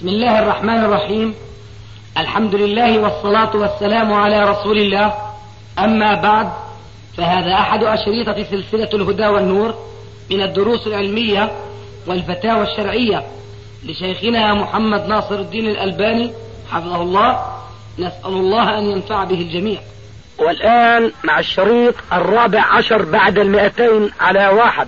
بسم الله الرحمن الرحيم. الحمد لله والصلاة والسلام على رسول الله. أما بعد، فهذا أحد أشريطة سلسلة الهدى والنور من الدروس العلمية والفتاوى الشرعية لشيخنا محمد ناصر الدين الألباني حفظه الله. نسأل الله أن ينفع به الجميع. والآن مع الشريط 14 بعد 200 على 1.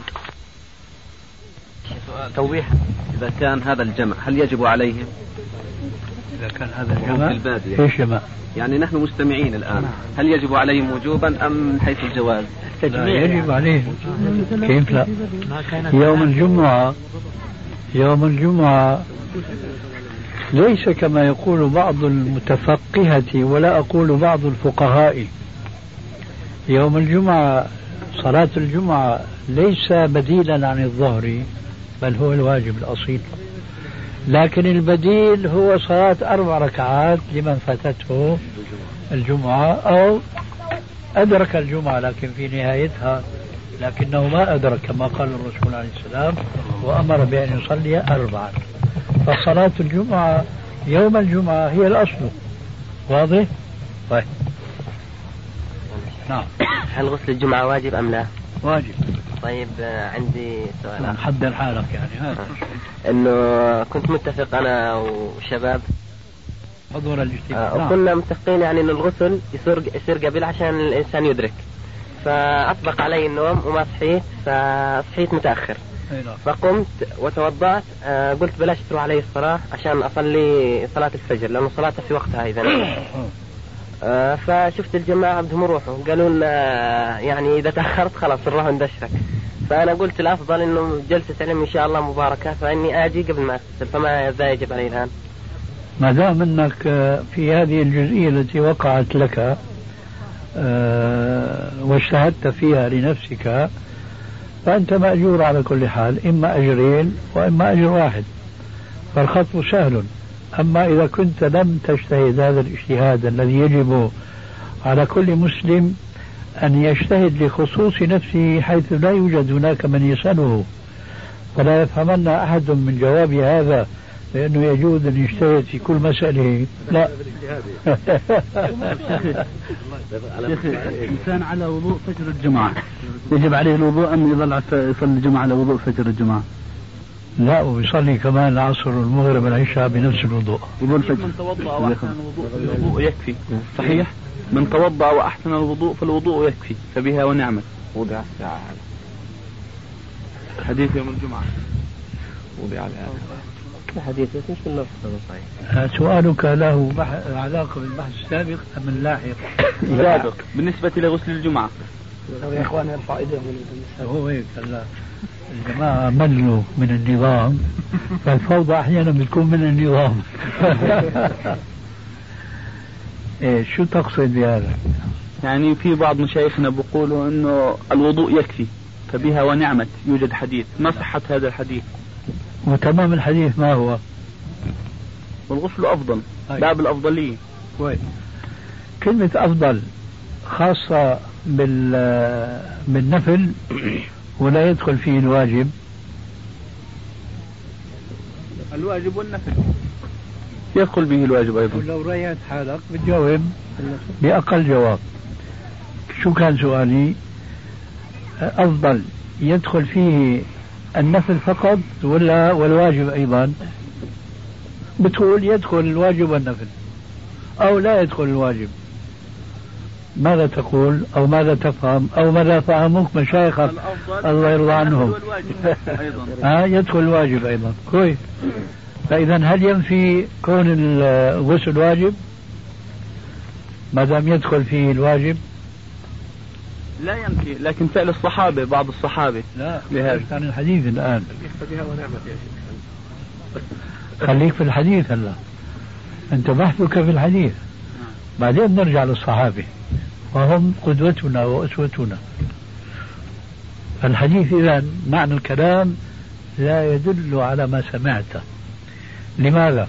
توضيح: إذا كان هذا الجمع هل يجب عليهم؟ إذا كان هذا الجمع في البادية، إيش جمع؟ يعني نحن مستمعين الآن، هل يجب عليهم وجوبا أم من حيث الجواز؟ لا، يجب عليهم. كيف لا؟ يوم الجمعة ليس كما يقول بعض المتفقهة ولا أقول بعض الفقهاء. يوم الجمعة صلاة الجمعة ليس بديلا عن الظهر، بل هو الواجب الأصيل، لكن البديل هو صلاة 4 ركعات لمن فاتته الجمعة أو أدرك الجمعة لكن في نهايتها، لكنه ما أدرك كما قال الرسول عليه السلام وأمر بأن يصلي 4. فصلاة الجمعة يوم الجمعة هي الأصل. واضح؟ طيب. نعم. هل غسل الجمعة واجب أم لا؟ واجب. طيب، عندي سؤال. حضر حالك يعني. إنه كنت متفق أنا وشباب حضور الاجتماع، وكنا متفقين يعني إنه الغسل يصير قبل عشان الإنسان يدرك، فأطبق علي النوم وما صحيت، فصحيت متأخر. فقمت وتوضأت، قلت بلاش تروح علي الصلاة عشان أصلي صلاة الفجر لأنه صلاتها في وقتها إذا. فشفت الجماعة بدهم يروحوا، قالوا لنا يعني إذا تأخرت خلاص نروح ندشرك. فأنا قلت الأفضل إنه جلسة علم إن شاء الله مباركة، فإني آجي قبل ما أغتسل، فما ذا يجب علي الآن. ما دام أنك في هذه الجزئية التي وقعت لك واجتهدت فيها لنفسك، فأنت مأجور على كل حال، إما أجرين وإما أجر واحد، فالخطب سهل. أما إذا كنت لم تجتهد هذا الاجتهاد الذي يجب على كل مسلم أن يجتهد لخصوص نفسه حيث لا يوجد هناك من يسأله، فلا يفهمن أحد من جواب هذا لأنه يجوز أن يجتهد في كل مسألة. لا. الإنسان على وضوء فجر الجمعة يجب عليه الوضوء أم يظل يصلي الجمعة على وضوء فجر الجمعة؟ لا، ويصلي كمان العصر والمغرب والعشاء بنفس الوضوء. من توضأ وأحسن الوضوء فالوضوء يكفي. صحيح، من توضأ وأحسن الوضوء فالوضوء يكفي، فبها ونعمت. وضع الساعة حديث يوم الجمعة وضع على حديث مش بالنص صحيح. سؤالك له علاقة بالبحث السابق أم اللاحق؟ السابق بالنسبة لغسل الجمعة. يا إخوان ارفع إيديهم. هو هيك الجماعة ملوا من النظام، فالفوضى أحيانا بتكون من النظام. إيه شو تقصد بهذا؟ يعني في بعض مشايخنا بيقولوا إنه الوضوء يكفي، فبها ونعمت. يوجد حديث، ما صحة هذا الحديث؟ وتمام الحديث ما هو؟ والغسل أفضل، باب الأفضلية. كويس. كلمة أفضل خاصة بالنفل ولا يدخل فيه الواجب؟ الواجب والنفل يدخل به الواجب أيضا. ولو رأيت حالك بتجاوب بأقل جواب. شو كان سؤالي؟ أفضل يدخل فيه النفل فقط ولا والواجب أيضا؟ بتقول يدخل الواجب والنفل أو لا يدخل الواجب. ماذا تقول أو ماذا تفهم أو ماذا فهموك مشايخك الله يرضى عنهم؟ يدخل الواجب أيضا. كويس. فإذا هل ينفي كون الغسل واجب ما دام يدخل فيه الواجب؟ لا ينفي، لكن فعل الصحابة بعض الصحابة. لا، كان الحديث الآن. خليك في الحديث هلا، أنت بحثك في الحديث، بعدين نرجع للصحابة وهم قدوتنا وأسوتنا. الحديث إذن معنى الكلام لا يدل على ما سمعته. لماذا؟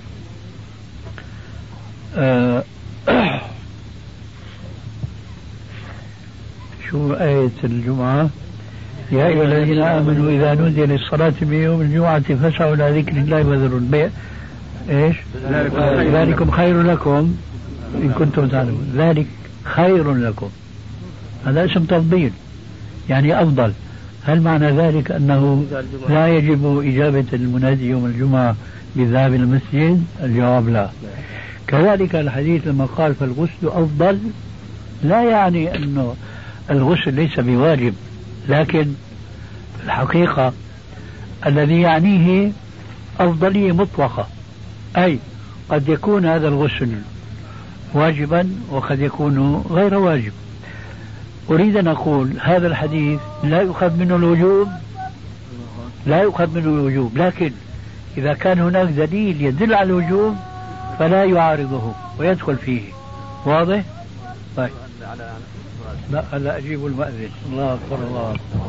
شو آية الجمعة؟ يا أيها الذين آمنوا إذا نودي للصلاة من يوم الجمعة فاسعوا إلى ذكر الله وذروا البيع إيش؟ ذلكم خير لكم إن كنتم تعلمون. ذلك خير لكم، هذا اسم تفضيل يعني أفضل. هل معنى ذلك أنه لا يجب إجابة المنادي يوم الجمعة بالذهاب إلى المسجد؟ الجواب لا. كذلك الحديث لما قال فالغسل أفضل لا يعني أنه الغسل ليس بواجب، لكن الحقيقة الذي يعنيه أفضلية مطلقة، أي قد يكون هذا الغسل واجبا وقد يكون غير واجب. أريد أن أقول هذا الحديث لا يؤخذ منه الوجوب، لا يؤخذ منه الوجوب، لكن إذا كان هناك دليل يدل على الوجوب فلا يعارضه ويدخل فيه. واضح؟ طيب. لا أجيب المؤذن. الله أكبر الله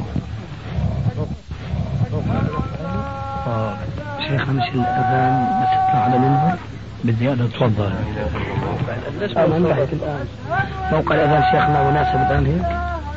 أكبر. شيخ مش الأذان بس اطلع على المنبر. بدي أنا أتفضل. أنا انتهيت الآن موقع الأذان شيخنا مناسب الآن هيك.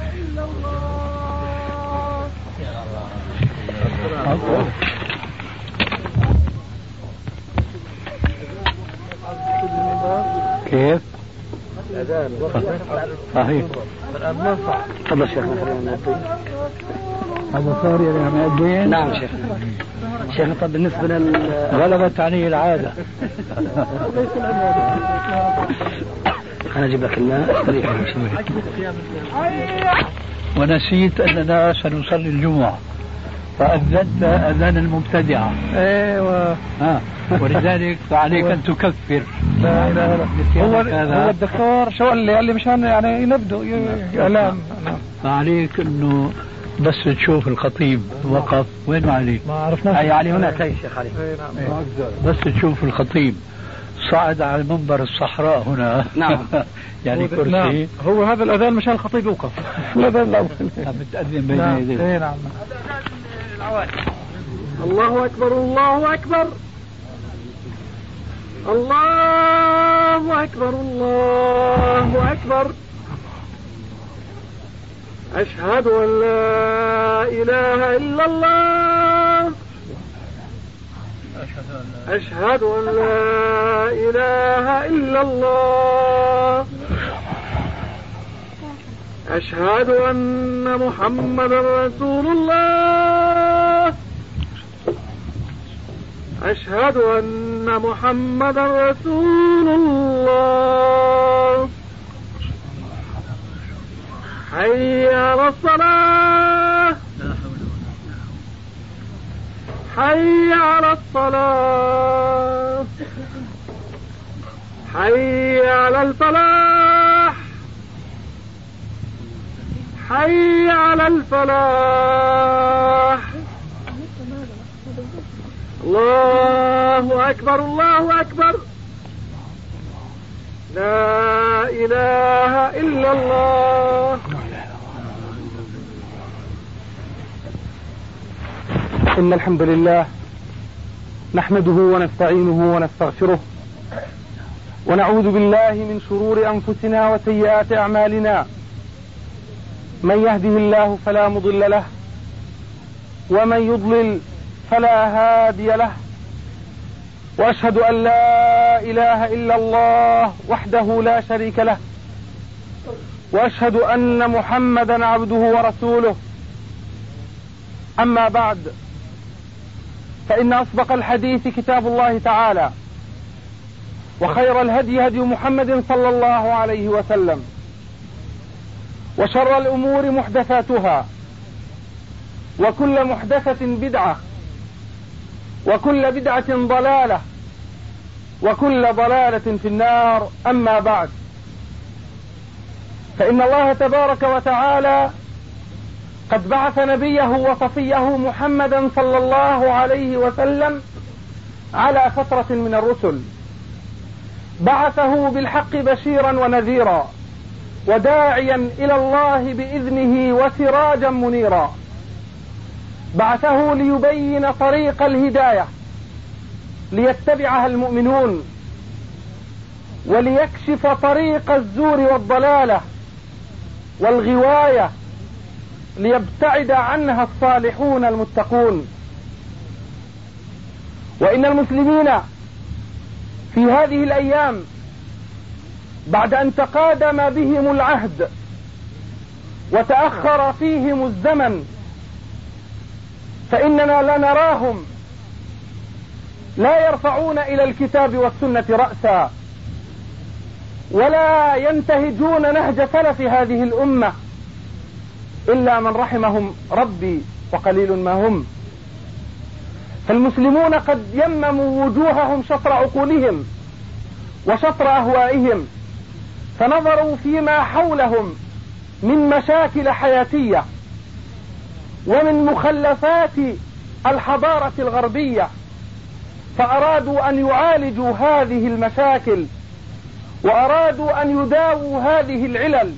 كيف؟ الأذان صحيح. تفضل شيخنا. هذا صار يعني الدين؟ نعم شيخنا. شيخنا طب بالنسبة غلبت عليه العادة. أنا أجيب لك الماء. ونسيت أننا سنصلي الجمعة فأذنت أذان المبتدعة. أيوة. ولذلك فعليك أن تكفر. لا لا لا. هو الدكتور شو قال لي مشان يعني ينبدو إعلام. فعليك أنه بس تشوف الخطيب وقف وين علي؟ ما عرفنا. أي علي هناك يا شيخ علي. بس تشوف الخطيب صعد على منبر الصحراء هنا. نعم. يعني كرسي. نعم. هو هذا الأذان مشان الخطيب يوقف. الأذان الأول. بتأذن بين يديه. نعم. الله أكبر الله أكبر الله أكبر الله أكبر. أشهد أن لا إله إلا الله. أشهد أن لا إله إلا الله. أشهد أن محمدا رسول الله. أشهد أن محمدا رسول الله. حي على الصلاة. حي على الصلاة. حي على الفلاح. حي على الفلاح. الله أكبر الله أكبر. لا إله إلا الله. إن الحمد لله نحمده ونستعينه ونستغفره ونعوذ بالله من شرور أنفسنا وسيئات أعمالنا. من يهده الله فلا مضل له ومن يضلل فلا هادي له. وأشهد أن لا إله إلا الله وحده لا شريك له. وأشهد أن محمدا عبده ورسوله. أما بعد، فإن أصدق الحديث كتاب الله تعالى، وخير الهدي هدي محمد صلى الله عليه وسلم، وشر الأمور محدثاتها، وكل محدثة بدعة، وكل بدعة ضلالة، وكل ضلالة في النار. أما بعد، فإن الله تبارك وتعالى قد بعث نبيه وصفيه محمدا صلى الله عليه وسلم على فترة من الرسل، بعثه بالحق بشيرا ونذيرا وداعيا إلى الله بإذنه وسراجا منيرا. بعثه ليبين طريق الهداية ليتبعها المؤمنون، وليكشف طريق الزور والضلالة والغواية ليبتعد عنها الصالحون المتقون. وإن المسلمين هذه الأيام بعد أن تقادم بهم العهد وتأخر فيهم الزمن، فإننا لا نراهم لا يرفعون إلى الكتاب والسنة رأسا، ولا ينتهجون نهج سلف هذه الأمة إلا من رحمهم ربي وقليل ما هم. فالمسلمون قد يمموا وجوههم شطر عقولهم وشطر أهوائهم، فنظروا فيما حولهم من مشاكل حياتية ومن مخلفات الحضارة الغربية، فأرادوا أن يعالجوا هذه المشاكل وأرادوا أن يداووا هذه العلل،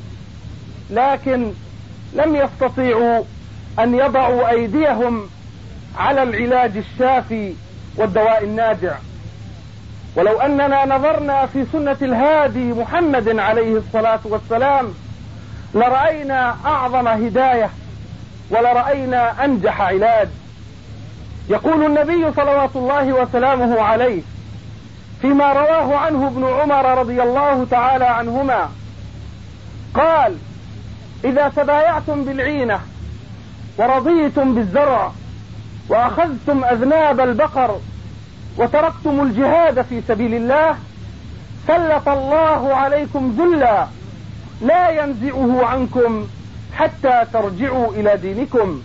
لكن لم يستطيعوا أن يضعوا أيديهم على العلاج الشافي والدواء الناجع. ولو أننا نظرنا في سنة الهادي محمد عليه الصلاة والسلام لرأينا أعظم هداية ولرأينا أنجح علاج. يقول النبي صلوات الله وسلامه عليه فيما رواه عنه ابن عمر رضي الله تعالى عنهما قال: إذا تبايعتم بالعينة ورضيتم بالزرع وأخذتم أذناب البقر وتركتم الجهاد في سبيل الله سلط الله عليكم ذلا لا ينزعه عنكم حتى ترجعوا إلى دينكم.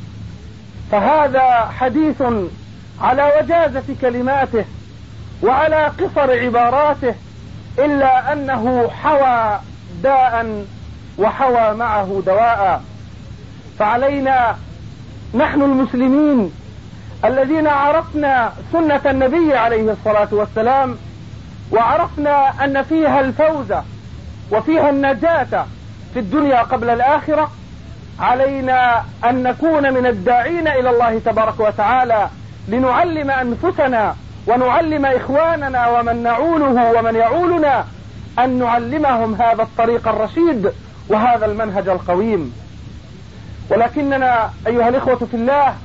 فهذا حديث على وجازة كلماته وعلى قصر عباراته، إلا أنه حوى داء وحوى معه دواء. فعلينا نحن المسلمين الذين عرفنا سنة النبي عليه الصلاة والسلام وعرفنا أن فيها الفوز وفيها النجاة في الدنيا قبل الآخرة، علينا أن نكون من الداعين إلى الله تبارك وتعالى لنعلم أنفسنا ونعلم إخواننا ومن نعوله ومن يعولنا أن نعلمهم هذا الطريق الرشيد وهذا المنهج القويم. ولكننا أيها الإخوة في الله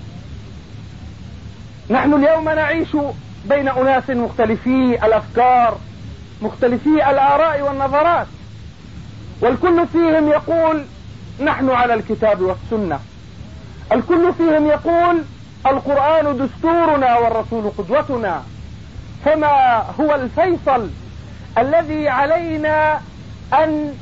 نحن اليوم نعيش بين أناس مختلفي الأفكار مختلفي الآراء والنظرات، والكل فيهم يقول نحن على الكتاب والسنة، الكل فيهم يقول القرآن دستورنا والرسول قدوتنا. فما هو الفيصل الذي علينا أن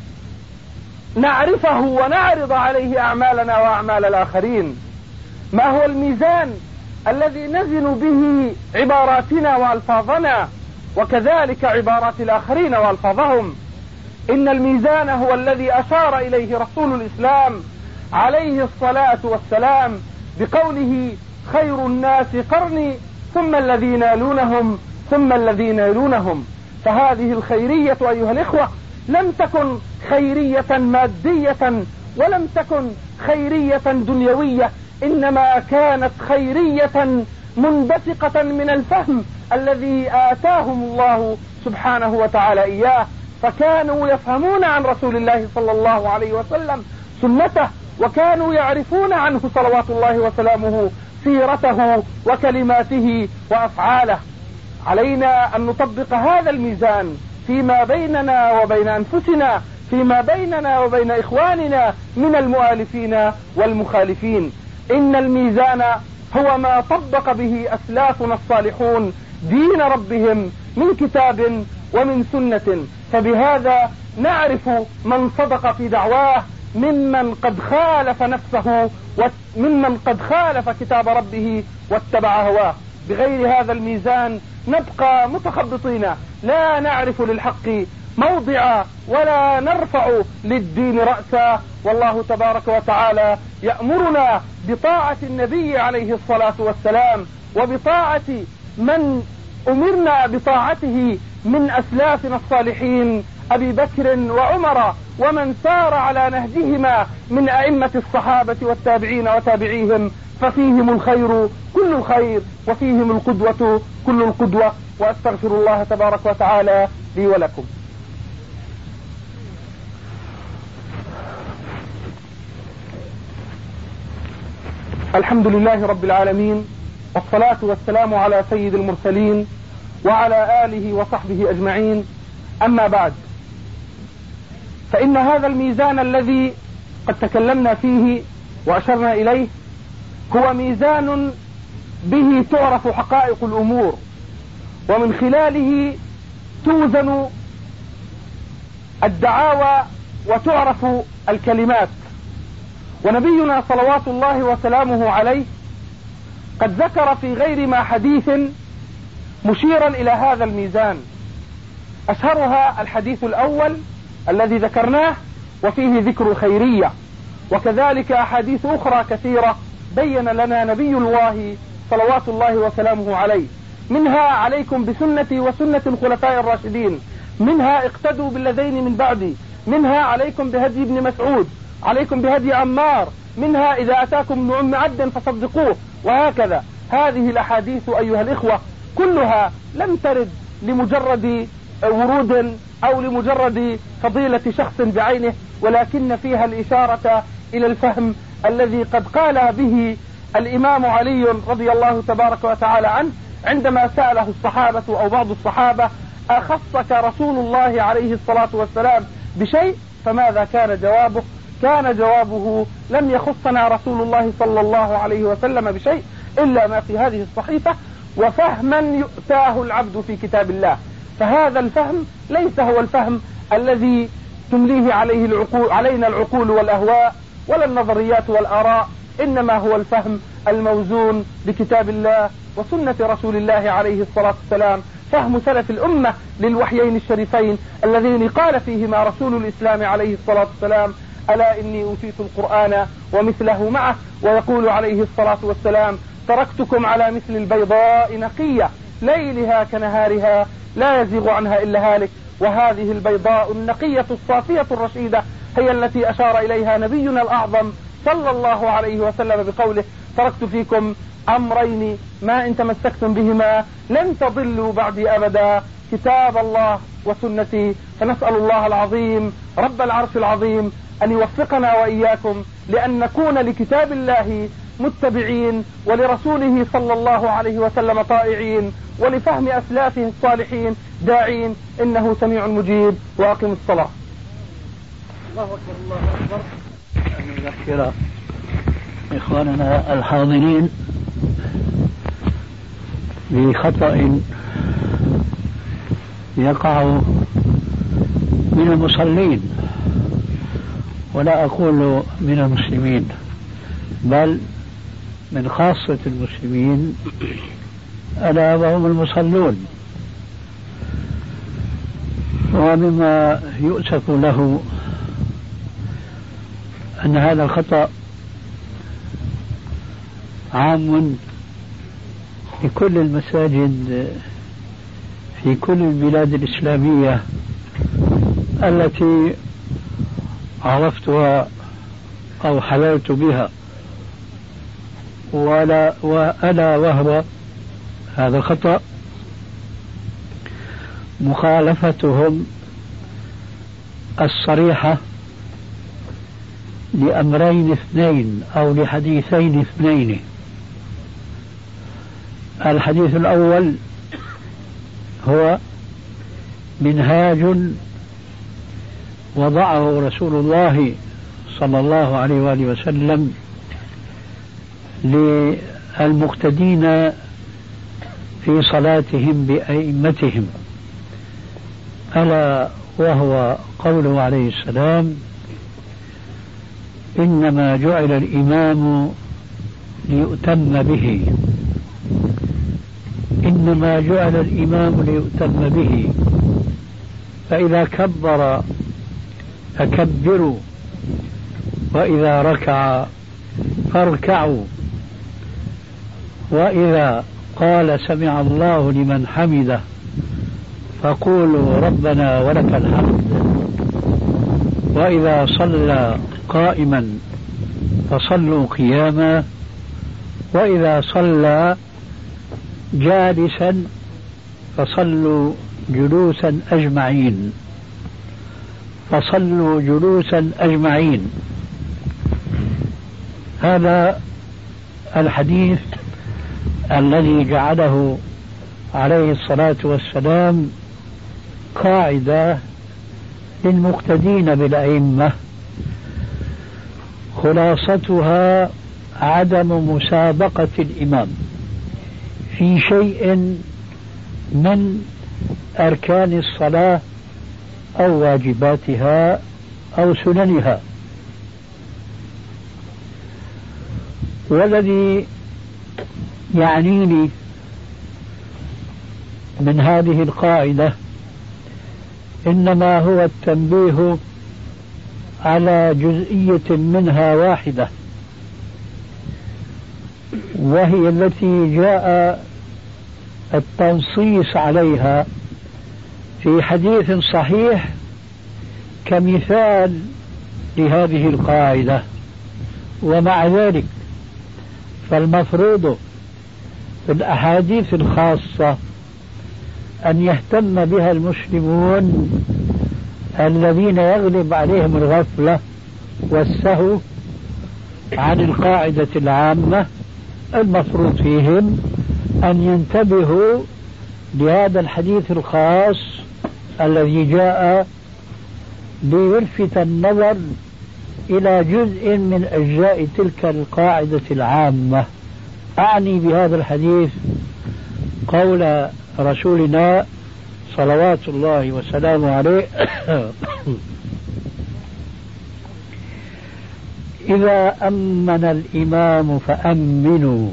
نعرفه ونعرض عليه أعمالنا وأعمال الآخرين؟ ما هو الميزان الذي نزن به عباراتنا وألفاظنا وكذلك عبارات الآخرين وألفاظهم؟ إن الميزان هو الذي أشار إليه رسول الإسلام عليه الصلاة والسلام بقوله خير الناس قرني ثم الذين يلونهم ثم الذين يلونهم. فهذه الخيرية أيها الإخوة لم تكن خيرية مادية ولم تكن خيرية دنيوية، إنما كانت خيرية منبثقة من الفهم الذي آتاهم الله سبحانه وتعالى إياه، فكانوا يفهمون عن رسول الله صلى الله عليه وسلم سنته، وكانوا يعرفون عنه صلوات الله وسلامه سيرته وكلماته وأفعاله. علينا أن نطبق هذا الميزان فيما بيننا وبين أنفسنا، فيما بيننا وبين إخواننا من المؤالفين والمخالفين. إن الميزان هو ما طبق به أسلافنا الصالحون دين ربهم من كتاب ومن سنة، فبهذا نعرف من صدق في دعواه ممن قد خالف نفسه وممن قد خالف كتاب ربه واتبع هواه. بغير هذا الميزان نبقى متخبطين لا نعرف للحق موضعا ولا نرفع للدين رأسا. والله تبارك وتعالى يأمرنا بطاعة النبي عليه الصلاة والسلام وبطاعة من أمرنا بطاعته من أسلافنا الصالحين أبي بكر وعمر ومن سار على نهجهما من أئمة الصحابة والتابعين وتابعيهم، ففيهم الخير كل الخير وفيهم القدوة كل القدوة. وأستغفر الله تبارك وتعالى لي ولكم. الحمد لله رب العالمين، والصلاة والسلام على سيد المرسلين وعلى آله وصحبه أجمعين. أما بعد، فإن هذا الميزان الذي قد تكلمنا فيه وأشرنا إليه هو ميزان به تعرف حقائق الأمور، ومن خلاله توزن الدعاوى وتعرف الكلمات. ونبينا صلوات الله وسلامه عليه قد ذكر في غير ما حديث مشيرا إلى هذا الميزان، أشهرها الحديث الأول الذي ذكرناه وفيه ذكر الخيرية، وكذلك أحاديث أخرى كثيرة بين لنا نبي الله صلوات الله وسلامه عليه، منها عليكم بسنتي وسنة الخلفاء الراشدين، منها اقتدوا بالذين من بعدي، منها عليكم بهدي ابن مسعود، عليكم بهدي عمار، منها إذا أتاكم ابن أم عبد فصدقوه، وهكذا. هذه الأحاديث أيها الإخوة كلها لم ترد لمجرد ورود أو لمجرد فضيلة شخص بعينه، ولكن فيها الإشارة إلى الفهم الذي قد قال به الإمام علي رضي الله تبارك وتعالى عنه عندما سأله الصحابة أو بعض الصحابة: أخصك رسول الله عليه الصلاة والسلام بشيء؟ فماذا كان جوابه؟ كان جوابه: لم يخصنا رسول الله صلى الله عليه وسلم بشيء إلا ما في هذه الصحيفة، وفهما يؤتاه العبد في كتاب الله. فهذا الفهم ليس هو الفهم الذي تمليه علينا العقول والأهواء ولا النظريات والآراء، إنما هو الفهم الموزون بكتاب الله وسنة رسول الله عليه الصلاة والسلام، فهم سلف الأمة للوحيين الشريفين اللذين قال فيهما رسول الإسلام عليه الصلاة والسلام: ألا إني أوتيت القرآن ومثله معه. ويقول عليه الصلاة والسلام: تركتكم على مثل البيضاء نقية ليلها كنهارها لا يزيغ عنها إلا هالك. وهذه البيضاء النقية الصافية الرشيدة هي التي أشار إليها نبينا الأعظم صلى الله عليه وسلم بقوله: تركت فيكم أمرين ما إن تمسكتم بهما لن تضلوا بعدي أبدا، كتاب الله وسنتي. فنسأل الله العظيم رب العرش العظيم أن يوفقنا وإياكم لأن نكون لكتاب الله متبعين، ولرسوله صلى الله عليه وسلم طائعين، ولفهم أسلافه الصالحين داعين، إنه سميع مجيب. وأقم الصلاة. الله أكبر الله أكبر. أن نذكر إخواننا الحاضرين بخطأ يقع من المصلين، ولا أقول من المسلمين بل من خاصة المسلمين، ألا وهم المصلون. ومما يؤسف له أن هذا الخطأ عام في كل المساجد في كل البلاد الإسلامية التي عرفتها أو حللت بها، وألا وهو هذا الخطأ مخالفتهم الصريحة لأمرين اثنين أو لحديثين اثنين. الحديث الأول هو منهاج وضعه رسول الله صلى الله عليه وآله وسلم للمقتدين في صلاتهم بأئمتهم، ألا وهو قوله عليه السلام: إنما جعل الإمام ليؤتم به. إنما جعل الإمام ليؤتم به، فإذا كبر فكبروا، وإذا ركع فاركعوا، وإذا قال سمع الله لمن حمده فقولوا ربنا ولك الحمد، وإذا صلى قائما فصلوا قياما، وإذا صلى جالسا فصلوا جلوسا أجمعين، فصلوا جلوسا أجمعين. هذا الحديث الذي جعله عليه الصلاة والسلام قاعدة للمقتدين بالأئمة خلاصتها عدم مسابقة الإمام في شيء من أركان الصلاة أو واجباتها أو سننها. والذي يعنيني من هذه القاعدة إنما هو التنبيه على جزئية منها واحدة، وهي التي جاء التنصيص عليها في حديث صحيح كمثال لهذه القاعدة. ومع ذلك فالمفروض في الأحاديث الخاصة أن يهتم بها المسلمون الذين يغلب عليهم الغفلة والسهو عن القاعدة العامة. المفروض فيهم أن ينتبهوا لهذا الحديث الخاص الذي جاء ليلفت النظر إلى جزء من أجزاء تلك القاعدة العامة. أعني بهذا الحديث قول رسولنا صلوات الله وسلامه عليه إذا أمن الإمام فأمنوا،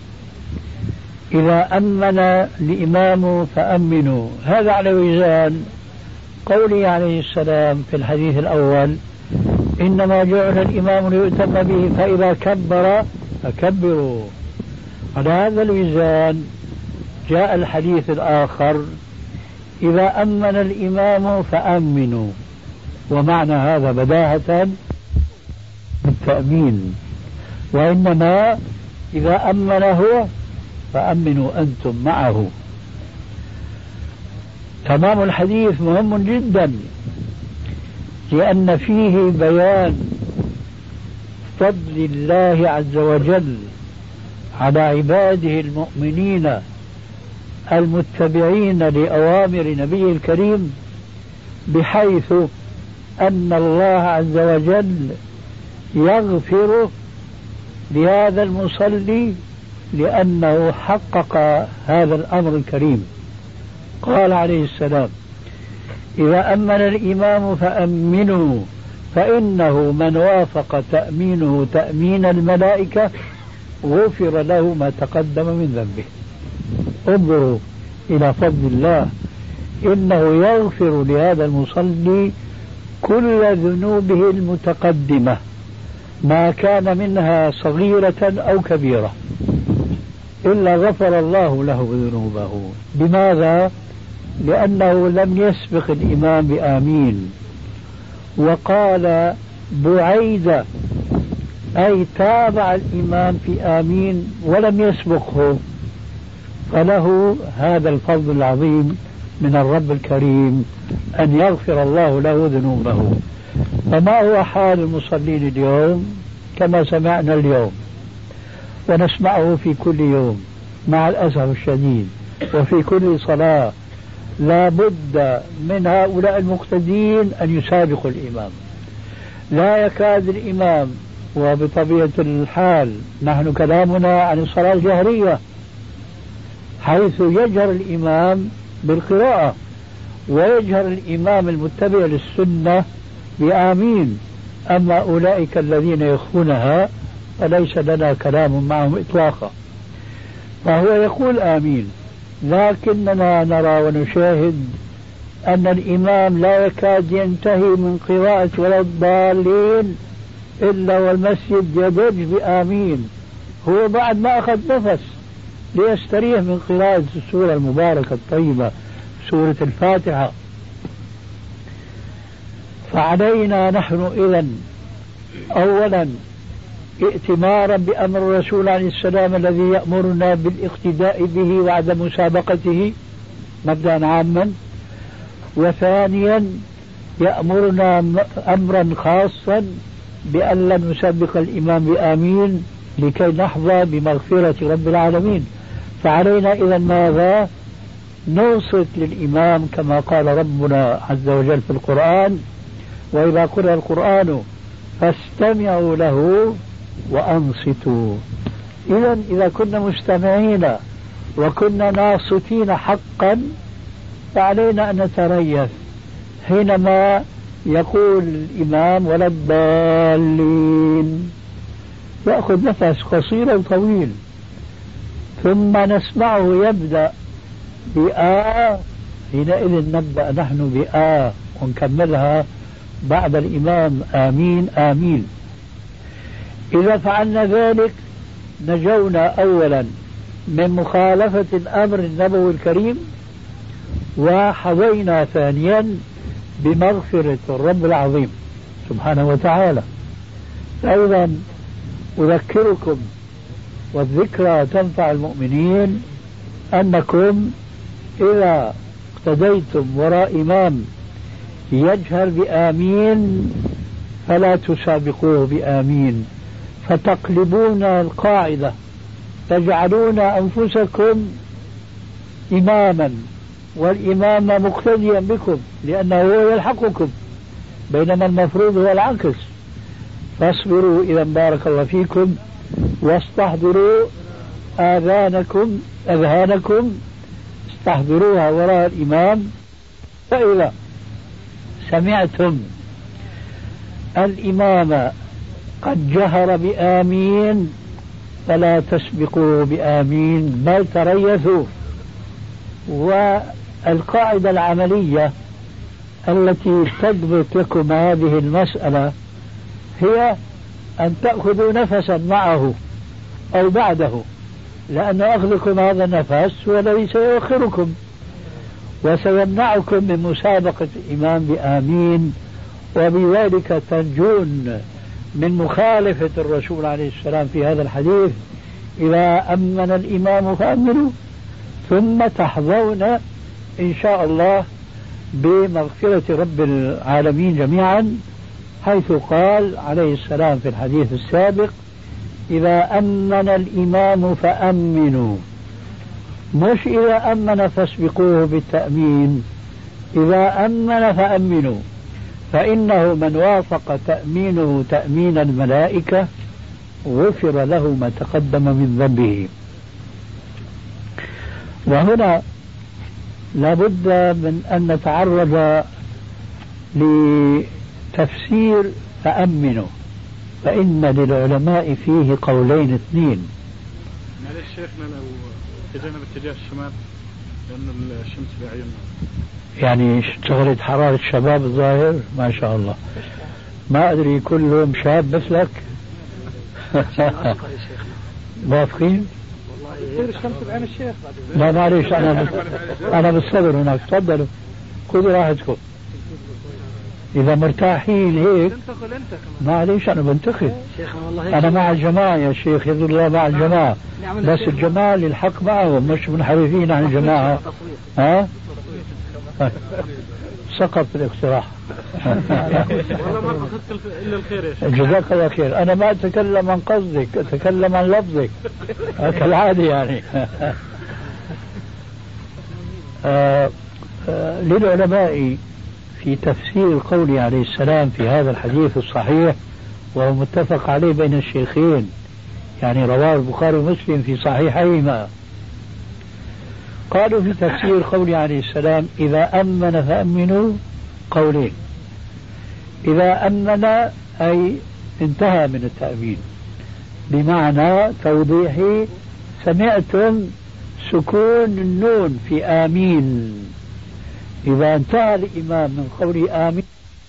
إذا أمن الإمام فأمنوا. هذا على وزان قوله عليه السلام في الحديث الأول إنما جعل الإمام ليؤتم به فإذا كبر فكبروا. على هذا الوزان جاء الحديث الآخر إذا أمن الإمام فأمنوا، ومعنى هذا بداهة التأمين، وإنما إذا أمن هو فأمنوا أنتم معه. تمام الحديث مهم جدا لأن فيه بيان فضل الله عز وجل على عباده المؤمنين المتبعين لأوامر نبيه الكريم، بحيث أن الله عز وجل يغفر لهذا المصلي لأنه حقق هذا الأمر الكريم. قال عليه السلام إذا أمن الإمام فأمنوا فإنه من وافق تأمينه تأمين الملائكة غفر له ما تقدم من ذنبه. انظروا إلى فضل الله، إنه يغفر لهذا المصلي كل ذنوبه المتقدمة ما كان منها صغيرة أو كبيرة إلا غفر الله له ذنوبه. لماذا؟ لأنه لم يسبق الإمام بآمين، وقال بعيد أي تابع الإمام في آمين ولم يسبقه، فله هذا الفضل العظيم من الرب الكريم أن يغفر الله له ذنوبه. فما هو حال المصلين اليوم؟ كما سمعنا اليوم ونسمعه في كل يوم مع الأسف الشديد، وفي كل صلاة لا بد من هؤلاء المقتدين أن يسابقوا الإمام. لا يكاد الإمام، وبطبيعة الحال نحن كلامنا عن الصلاة الجهرية حيث يجهر الإمام بالقراءة ويجهر الإمام المتبع للسنة بآمين. أما أولئك الذين يخونها فليس لنا كلام معهم إطلاقا. فهو يقول آمين، لكننا نرى ونشاهد أن الإمام لا يكاد ينتهي من قراءة ولا الضالين إلا والمسجد يضج بآمين. هو بعد ما أخذ نفس ليستريح من قراءة السورة المباركة الطيبة سورة الفاتحة. فعلينا نحن إذن أولا ائتمارا بأمر الرسول عليه السلام الذي يأمرنا بالاقتداء به وعدم مسابقته مبدأ عاما، وثانيا يأمرنا أمرا خاصا بأن لا نسبق الإمام بآمين لكي نحظى بمغفرة رب العالمين. فعلينا إذن ماذا؟ نوصت للإمام كما قال ربنا عز وجل في القرآن: وإذا قرأ القرآن فاستمعوا له وأنصتوا. إذا كنا مستمعين وكنا ناصتين حقا فعلينا أن نتريث حينما يقول الإمام ولا الضالين، يأخذ نفس قصير وطويل، ثم نسمعه يبدأ بآ، حينئذ نبدأ نحن بآ ونكملها بعد الإمام آمين آمين. إذا فعلنا ذلك نجونا أولا من مخالفة الأمر النبوي الكريم، وحظينا ثانيا بمغفرة الرب العظيم سبحانه وتعالى. أيضا أذكركم، والذكرى تنفع المؤمنين، أنكم إذا اقتديتم وراء إمام يجهر بآمين فلا تسابقوه بآمين، فتقلبون القاعدة، تجعلون أنفسكم إماما والإمام مقتديا بكم لأنه هو يلحقكم، بينما المفروض هو العكس. فاصبروا إذا بارك الله فيكم، واستحضروا أذهانكم استحضروها وراء الإمام. فإذا سمعتم الإمام قد جهر بآمين فلا تسبقوه بآمين، بل تريثوا. والقاعدة العملية التي تضبط لكم هذه المسألة هي أن تأخذوا نفسا معه أو بعده، لأن أخذكم هذا النفس هو الذي سيؤخركم وسيمنعكم من مسابقة الإمام بآمين، وبذلك تنجون من مخالفة الرسول عليه السلام في هذا الحديث: إذا أمن الإمام فأمنوا، ثم تحظون إن شاء الله بمغفرة رب العالمين جميعا، حيث قال عليه السلام في الحديث السابق: إذا أمن الإمام فأمنوا، مش إذا أمن فاسبقوه بالتأمين، إذا أمن فأمنوا، فإنه من وافق تأمينه تأمين الملائكة غفر له ما تقدم من ذنبه. وهنا لابد من أن نتعرض لتفسير فأمنوا، فإن للعلماء فيه قولين اثنين. معلش شيخنا لو اتجهنا باتجاه الشمال لأن الشمس بعيوننا، يعني اشتغلت حرارة الشباب الظاهر ما شاء الله، ما أدري كلهم شاب مثلك. موافقين؟ تصير الشمس بعين الشيخ. لا معليش، أنا بالصبر هناك، تفضلوا خذوا راحتكم إذا مرتاحين هيك. معليش أنا بنتخذ، أنا مع الجماعة يا شيخ، يذل الله مع الجماعة، بس الجماعة الحق معهم، مش منحرفين عن الجماعة. ها؟ سقط الاقتراح. والله ما قصدت إلا الخير يا شيخ. جزاك الله خير. أنا ما أتكلم عن قصدك، أتكلم عن لفظك كالعادة يعني. للعلماء في تفسير قوله عليه السلام في هذا الحديث الصحيح، وهو متفق عليه بين الشيخين، يعني رواه البخاري ومسلم في صحيحيهما. قالوا في تفسير قوله عليه السلام: إذا أمن فأمنوا، قولين: إذا أمن أي انتهى من التأمين، بمعنى توضيحي: سمعتم سكون النون في آمين، إذا انتهى الإمام من قول آمين.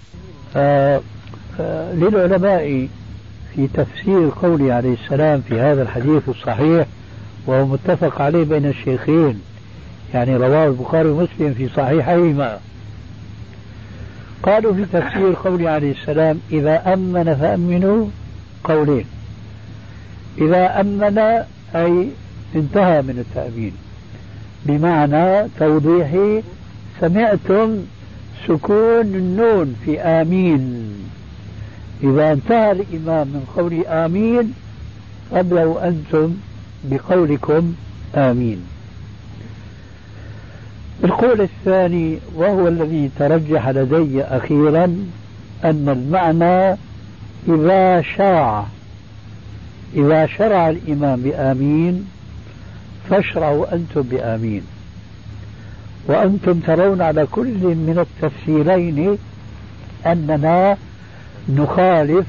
للعلماء في تفسير قوله عليه السلام في هذا الحديث الصحيح، وهو متفق عليه بين الشيخين، يعني رواه البخاري ومسلم في صحيحيهما. قالوا في تفسير قوله عليه السلام: إذا أمن فأمنوا، قولين: إذا أمن أي انتهى من التأمين، بمعنى توضيحي: سمعتم سكون النون في آمين، إذا انتهى الإمام من قول آمين فابدأوا أنتم بقولكم آمين. القول الثاني وهو الذي ترجح لدي أخيرا أن المعنى إذا شرع الإمام بآمين فاشرعوا أنتم بآمين. وأنتم ترون على كل من التفسيرين أننا نخالف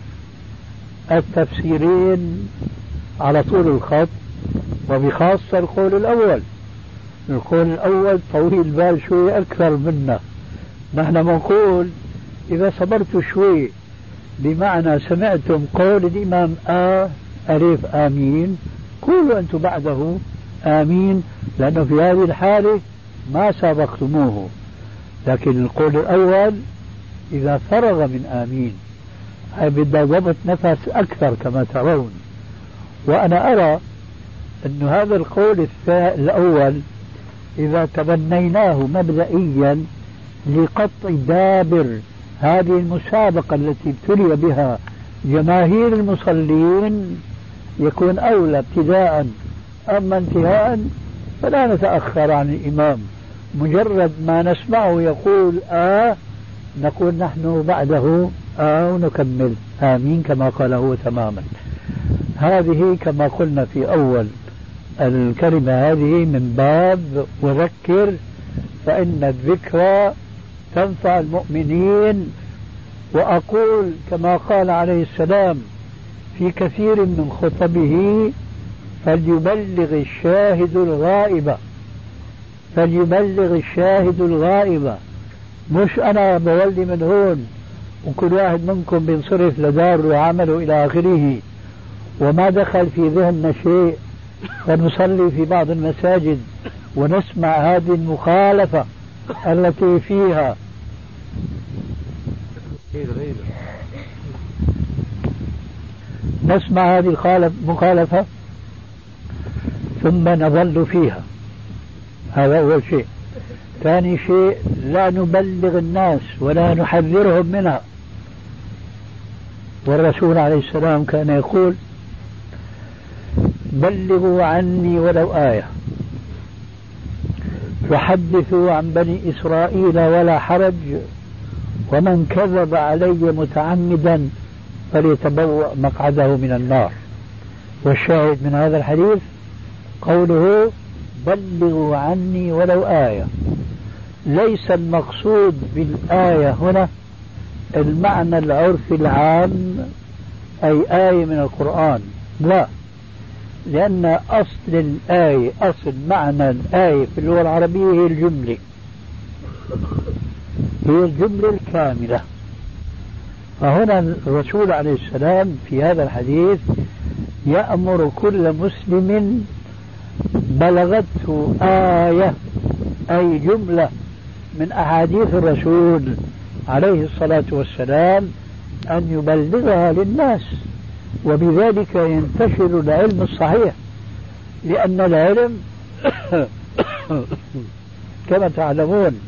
التفسيرين على طول الخط، وبخاصة القول الأول. القول الأول طويل بال شوي أكثر منا. نحن نقول إذا صبرت شوي بمعنى سمعتم قول الإمام ألف آمين قولوا أنتم بعده آمين، لأنه في هذه الحالة ما سابقتموه. لكن القول الأول إذا فرغ من آمين أي بدأ ضبط نفس أكثر كما ترون. وأنا أرى أن هذا القول الأول إذا تبنيناه مبدئيا لقطع دابر هذه المسابقة التي ابتلي بها جماهير المصلين يكون أولى ابتداء. أما انتهاء فلا نتأخر عن الإمام، مجرد ما نسمعه يقول نقول نحن بعده ونكمل آمين كما قال هو تماما. هذه كما قلنا في أول الكلمة هذه من باب وذكر فإن الذكرى تنفع المؤمنين. وأقول كما قال عليه السلام في كثير من خطبه فليبلغ الشاهد الغائب. مش أنا بولي من هون وكل واحد منكم بينصرف لدار وعمله إلى آخره وما دخل في ذهننا شيء، ونصلي في بعض المساجد ونسمع هذه المخالفة التي فيها نسمع هذه المخالفة ثم نظل فيها. هذا أول شيء. ثاني شيء لا نبلغ الناس ولا نحذرهم منها. والرسول عليه السلام كان يقول بلغوا عني ولو آية وحدثوا عن بني إسرائيل ولا حرج، ومن كذب علي متعمدا فليتبوأ مقعده من النار. والشاهد من هذا الحديث قوله بلغوا عني ولو آية. ليس المقصود بالآية هنا المعنى العرفي العام أي آية من القرآن، لا، لأن أصل الآية أصل معنى الآية في اللغة العربية هي الجملة الكاملة. فهنا الرسول عليه السلام في هذا الحديث يأمر كل مسلم بلغته آية أي جملة من أحاديث الرسول عليه الصلاة والسلام أن يبلغها للناس، وبذلك ينتشر العلم الصحيح. لأن العلم كما تعلمون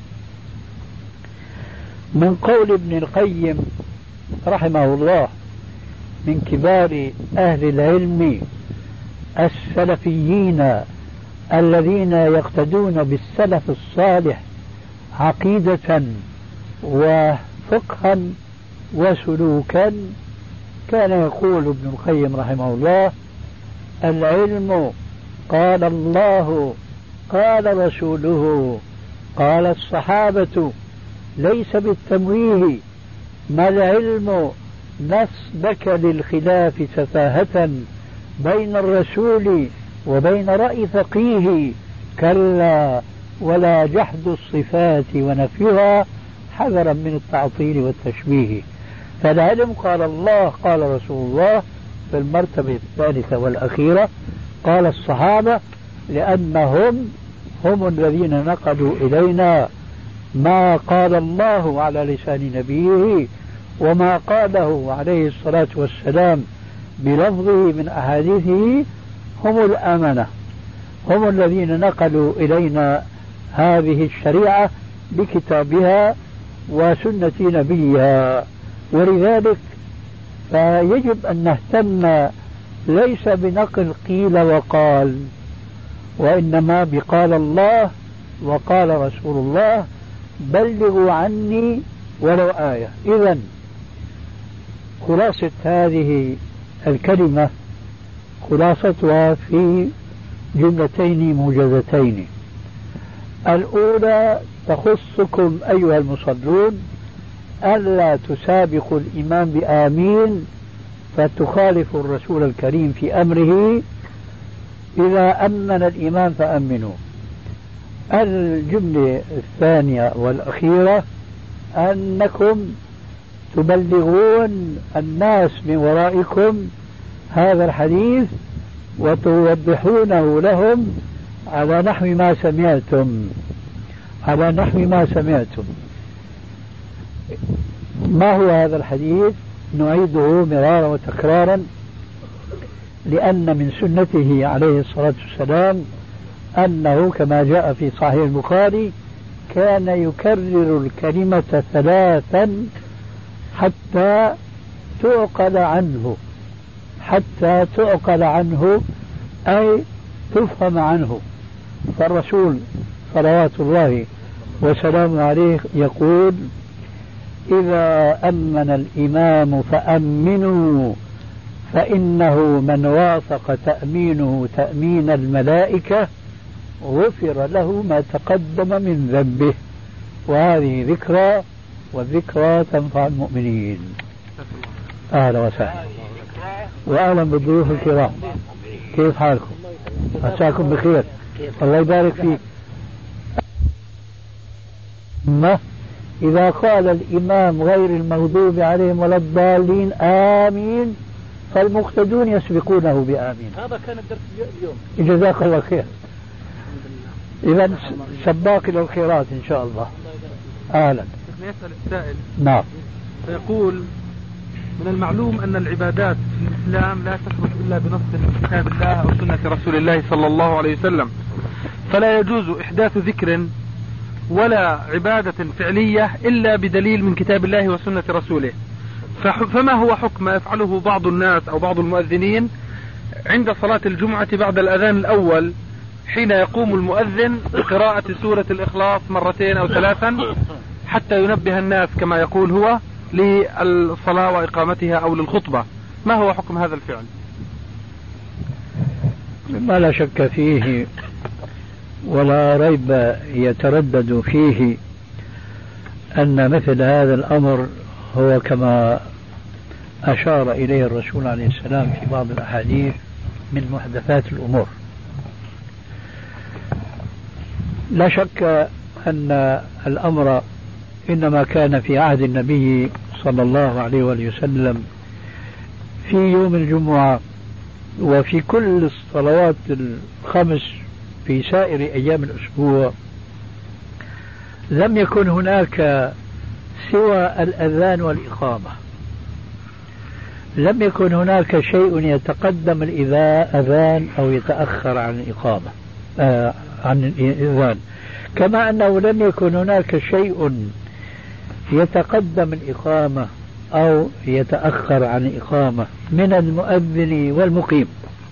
من قول ابن القيم رحمه الله من كبار أهل العلم السلفيين الذين يقتدون بالسلف الصالح عقيدة وفقها وسلوكا. كان يقول ابن القيم رحمه الله العلم قال الله قال رسوله قال الصحابة ليس بالتمويه، ما العلم نسبك للخلاف سفاهة بين الرسول وبين رأي فقيه، كلا ولا جحد الصفات ونفيها حذرا من التعطيل والتشبيه. فالعلم قال الله قال رسول الله في المرتبة الثالثة والأخيرة، قال الصحابة لأنهم هم الذين نقلوا إلينا ما قال الله على لسان نبيه وما قاله عليه الصلاة والسلام بلفظه من أحاديثه، هم الأمنة، هم الذين نقلوا إلينا هذه الشريعة بكتابها وسنة نبيها. ولذلك فيجب أن نهتم ليس بنقل قيل وقال، وإنما بقال الله وقال رسول الله بلغوا عني ولو آية. إذن خلاصة هذه الكلمة خلاصتها في جملتين موجزتين. الأولى تخصكم أيها المصلون ألا تسابقوا الإمام بآمين فتخالفوا الرسول الكريم في أمره. إذا أمن الإمام فأمنوا. الجملة الثانية والأخيرة أنكم تبلغون الناس من ورائكم هذا الحديث وتوضحونه لهم على نحو ما سمعتم. على نحو ما سمعتم. ما هو هذا الحديث؟ نعيده مرارا وتكرارا لأن من سنته عليه الصلاة والسلام أنه كما جاء في صحيح البخاري كان يكرر الكلمة 3 حتى تعقل عنه. حتى تعقل عنه أي تفهم عنه. فالرسول صلوات الله وسلامه عليه يقول إذا أمن الإمام فأمنوا فإنه من وافق تأمينه تأمين الملائكة غفر له ما تقدم من ذنبه. وهذه ذكرى والذكرى تنفع المؤمنين. أهلا وسهلا وأهلا بالضيوف الكرام. كيف حالكم؟ عساكم بخير. الله يبارك فيك. ما إذا قال الإمام غير المغضوب عليهم ولا الضالين آمين فالمقتدون يسبقونه بآمين. هذا كان الدرس اليوم. جزاك الله خير. إذا سباق إلى الخيرات إن شاء الله. أهلا. يسأل السائل. نعم. فيقول من المعلوم أن العبادات في الإسلام لا تثبت إلا بنص من كتاب الله أو سنة رسول الله صلى الله عليه وسلم، فلا يجوز إحداث ذكر ولا عبادة فعلية إلا بدليل من كتاب الله وسنة رسوله. فما هو حكم ما يفعله بعض الناس أو بعض المؤذنين عند صلاة الجمعة بعد الأذان الأول حين يقوم المؤذن بقراءة سورة الإخلاص 2 أو 3 حتى ينبه الناس كما يقول هو للصلاة وإقامتها أو للخطبة؟ ما هو حكم هذا الفعل؟ ما لا شك فيه ولا ريب يتردد فيه أن مثل هذا الأمر هو كما أشار إليه الرسول عليه السلام في بعض الأحاديث من محدثات الأمور. لا شك أن الأمر إنما كان في عهد النبي صلى الله عليه وسلم في يوم الجمعة وفي كل الصلوات الخمس في سائر أيام الأسبوع. لم يكن هناك سوى الأذان والإقامة. لم يكن هناك شيء يتقدم الأذان أو يتأخر عن الإقامة عن الأذان، كما أنه لم يكن هناك شيء يتقدم الإقامة أو يتأخر عن الإقامة من المؤذن والمقيم.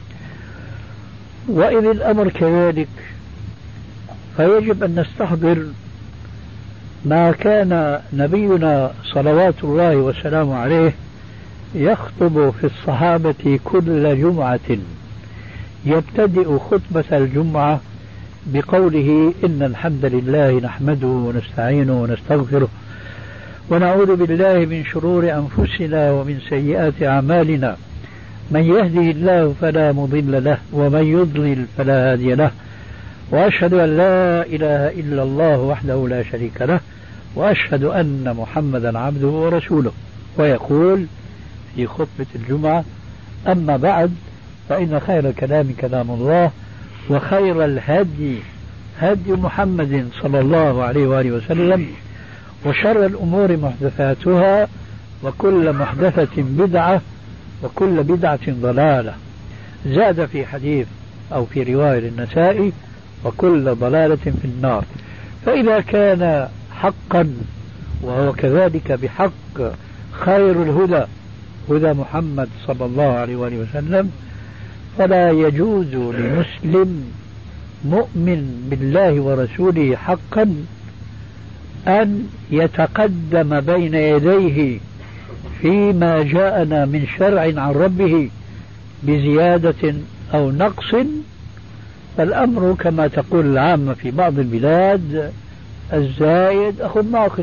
وإذ الأمر كذلك فيجب أن نستحضر ما كان نبينا صلوات الله وسلامه عليه يخطب في الصحابة كل جمعة، يبتدئ خطبة الجمعة بقوله إن الحمد لله نحمده ونستعينه ونستغفره ونعوذ بالله من شرور أنفسنا ومن سيئات أعمالنا، من يهده الله فلا مضل له ومن يضلل فلا هادي له، وأشهد أن لا إله إلا الله وحده لا شريك له، وأشهد أن محمدا عبده ورسوله. ويقول في خطبة الجمعة أما بعد فإن خير الكلام كلام الله وخير الهدي هدي محمد صلى الله عليه وآله وسلم وشر الأمور محدثاتها وكل محدثة بدعة وكل بدعة ضلالة. زاد في حديث أو في رواية النسائي وكل ضلالة في النار. فإذا كان حقا وهو كذلك بحق خير الهدى هدى محمد صلى الله عليه وآله وسلم فلا يجوز لمسلم مؤمن بالله ورسوله حقا أن يتقدم بين يديه فيما جاءنا من شرع عن ربه بزيادة أو نقص، فالأمر كما تقول العامة في بعض البلاد الزايد أخذ ناقص،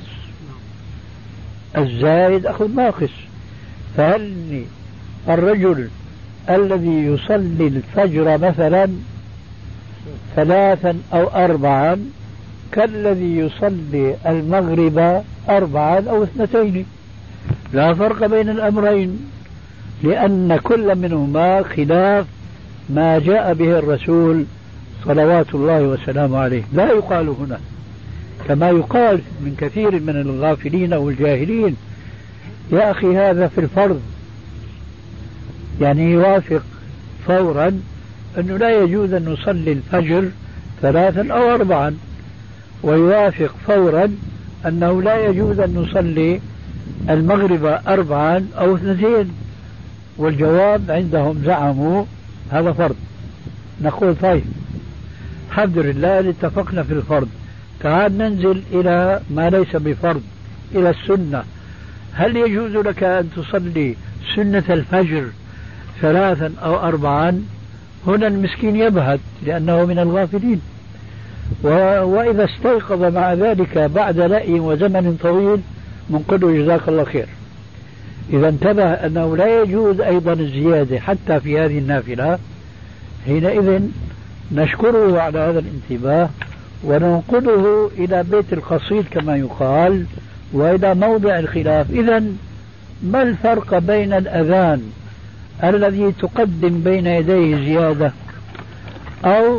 الزايد أخذ ناقص. فهل الرجل الذي يصلي الفجر مثلا 3 أو 4 كالذي يصلي المغرب 4 أو 2؟ لا فرق بين الأمرين، لأن كل منهما خلاف ما جاء به الرسول صلوات الله وسلامه عليه. لا يقال هنا كما يقال من كثير من الغافلين أو الجاهلين: يا أخي هذا في الفرض، يعني يوافق فورا أنه لا يجوز أن نصلي الفجر 3 أو 4، ويوافق فورا أنه لا يجوز أن نصلي المغرب 4 أو 2. والجواب عندهم زعموا هذا فرض. نقول طيب الحمد لله اتفقنا في الفرض، تعال ننزل إلى ما ليس بفرض، إلى السنة. هل يجوز لك أن تصلي سنة الفجر 3 أو 4؟ هنا المسكين يبهت لأنه من الغافلين، وإذا استيقظ مع ذلك بعد لأي وزمن طويل منقل جزاك الله خير. إذا انتبه أنه لا يجوز أيضا الزيادة حتى في هذه النافلة، حينئذ نشكره على هذا الانتباه وننقله إلى بيت القصيد كما يقال وإلى موضع الخلاف. إذا ما الفرق بين الأذان الذي تقدم بين يديه زيادة أو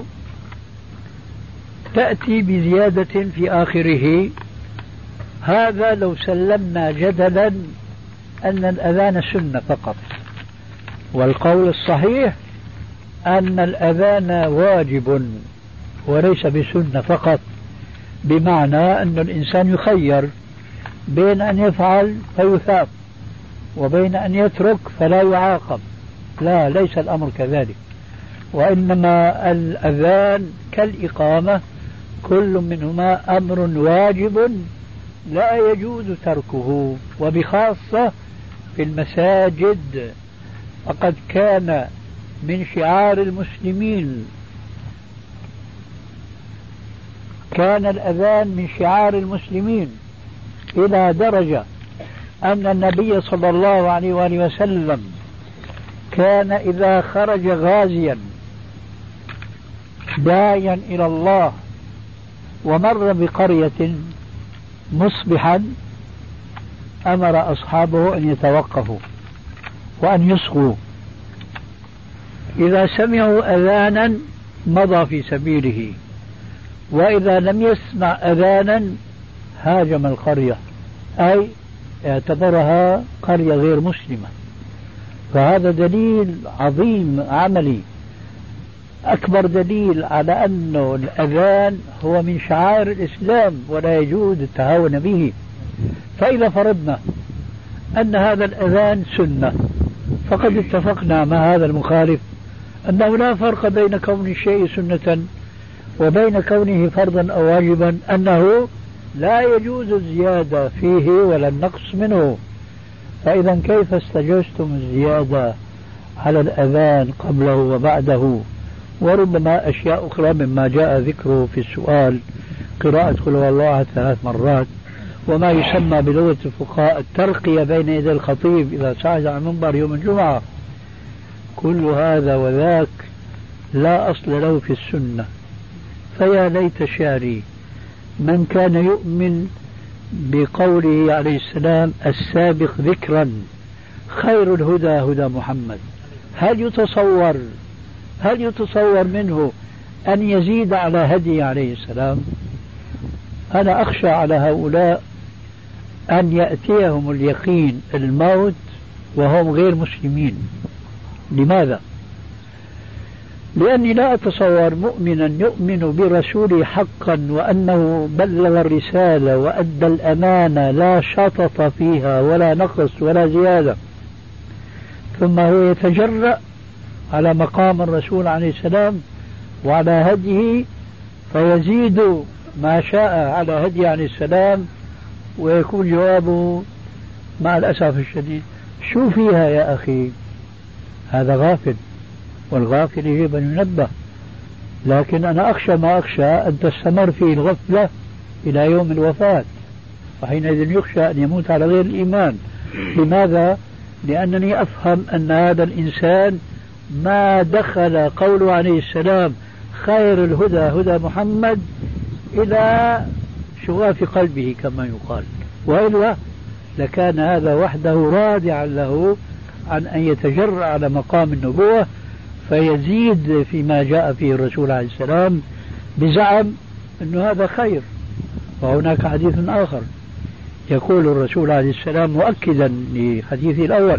تأتي بزيادة في آخره؟ هذا لو سلمنا جدلا أن الأذان سنة فقط، والقول الصحيح أن الأذان واجب وليس بسنة فقط، بمعنى أن الإنسان يخير بين أن يفعل فيثاب وبين أن يترك فلا يعاقب. لا، ليس الأمر كذلك، وإنما الأذان كالإقامة كل منهما أمر واجب لا يجوز تركه، وبخاصة في المساجد. فقد كان من شعار المسلمين، كان الأذان من شعار المسلمين إلى درجة أن النبي صلى الله عليه وآله وسلم كان إذا خرج غازيا داعيا إلى الله ومر بقرية مصبحا أمر أصحابه أن يتوقفوا وأن يصغوا، إذا سمعوا أذانا مضى في سبيله، وإذا لم يسمع أذانا هاجم القرية، أي اعتبرها قرية غير مسلمة. فهذا دليل عظيم عملي، أكبر دليل على أنه الأذان هو من شعائر الإسلام ولا يجوز التهاون به. فإذا فرضنا أن هذا الأذان سنة، فقد اتفقنا مع هذا المخالف أنه لا فرق بين كون الشيء سنة وبين كونه فرضا أو واجبا، أنه لا يجوز الزيادة فيه ولا النقص منه. فإذا كيف استجزتم الزيادة على الأذان قبله وبعده؟ وربما أشياء أخرى مما جاء ذكره في السؤال، قراءة قل هو الله 3 مرات، وما يسمى بلغة الفقهاء الترقية بين يدي الخطيب إذا صعد على المنبر يوم الجمعة. كل هذا وذاك لا أصل له في السنة. فيا ليت شعري من كان يؤمن بقوله عليه السلام السابق ذكرا خير الهدى هدى محمد. هل يتصور منه أن يزيد على هدي عليه السلام؟ أنا أخشى على هؤلاء أن يأتيهم اليقين الموت وهم غير مسلمين. لماذا؟ لأني لا أتصور مؤمنا يؤمن برسوله حقا وأنه بلغ الرسالة وأدى الأمانة لا شطط فيها ولا نقص ولا زيادة، ثم هو يتجرأ على مقام الرسول عليه السلام وعلى هديه فيزيد ما شاء على هدي عليه السلام، ويكون جوابه مع الأسف الشديد شو فيها يا أخي؟ هذا غافل، والغافل يجب أن ينبه. لكن أنا أخشى ما أخشى أن تستمر فيه الغفلة إلى يوم الوفاة، وحينئذ يخشى أن يموت على غير الإيمان. لماذا؟ لأنني أفهم أن هذا الإنسان ما دخل قوله عليه السلام خير الهدى هدى محمد إلى شغاف قلبه كما يقال، وإلا لكان هذا وحده رادعا له عن أن يتجرأ على مقام النبوة فيزيد فيما جاء فيه الرسول عليه السلام بزعم أن هذا خير. وهناك حديث آخر يقول الرسول عليه السلام مؤكدا لحديثه الأول: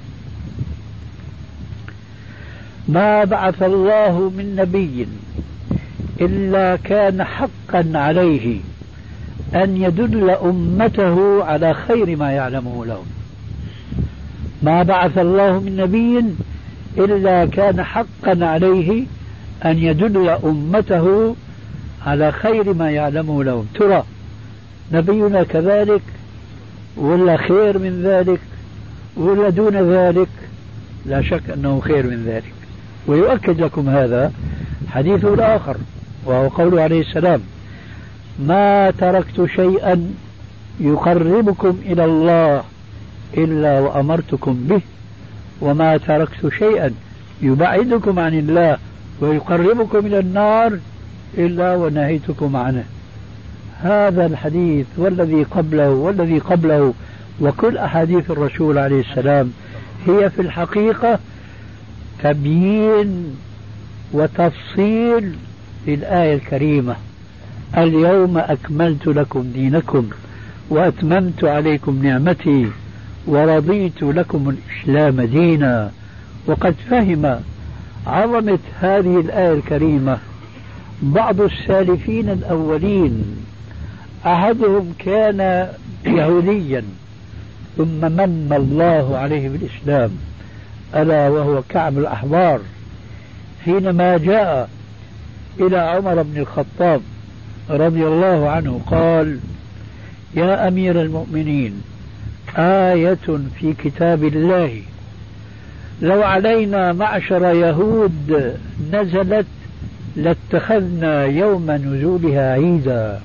ما بعث الله من نبي إلا كان حقا عليه أن يدل أمته على خير ما يعلمه لهم. ما بعث الله من نبي إلا كان حقا عليه أن يدل أمته على خير ما يعلمه لهم. ترى نبينا كذلك ولا خير من ذلك ولا دون ذلك؟ لا شك أنه خير من ذلك. ويؤكد لكم هذا حديثه الآخر، وهو قوله عليه السلام: ما تركت شيئا يقربكم إلى الله إلا وأمرتكم به، وما تركت شيئا يبعدكم عن الله ويقربكم إلى النار إلا ونهيتكم عنه. هذا الحديث والذي قبله والذي قبله وكل أحاديث الرسول عليه السلام هي في الحقيقة تبيين وتفصيل للآية الكريمة: اليوم أكملت لكم دينكم وأتممت عليكم نعمتي ورضيت لكم الإسلام دينا. وقد فهم عظمة هذه الآية الكريمة بعض السالفين الأولين. أحدهم كان يهوديا ثم من الله عليه بالإسلام، ألا وهو كعب الأحبار، حينما جاء إلى عمر بن الخطاب رضي الله عنه قال: يا أمير المؤمنين، آية في كتاب الله لو علينا معشر يهود نزلت لاتخذنا يوم نزولها عيدا،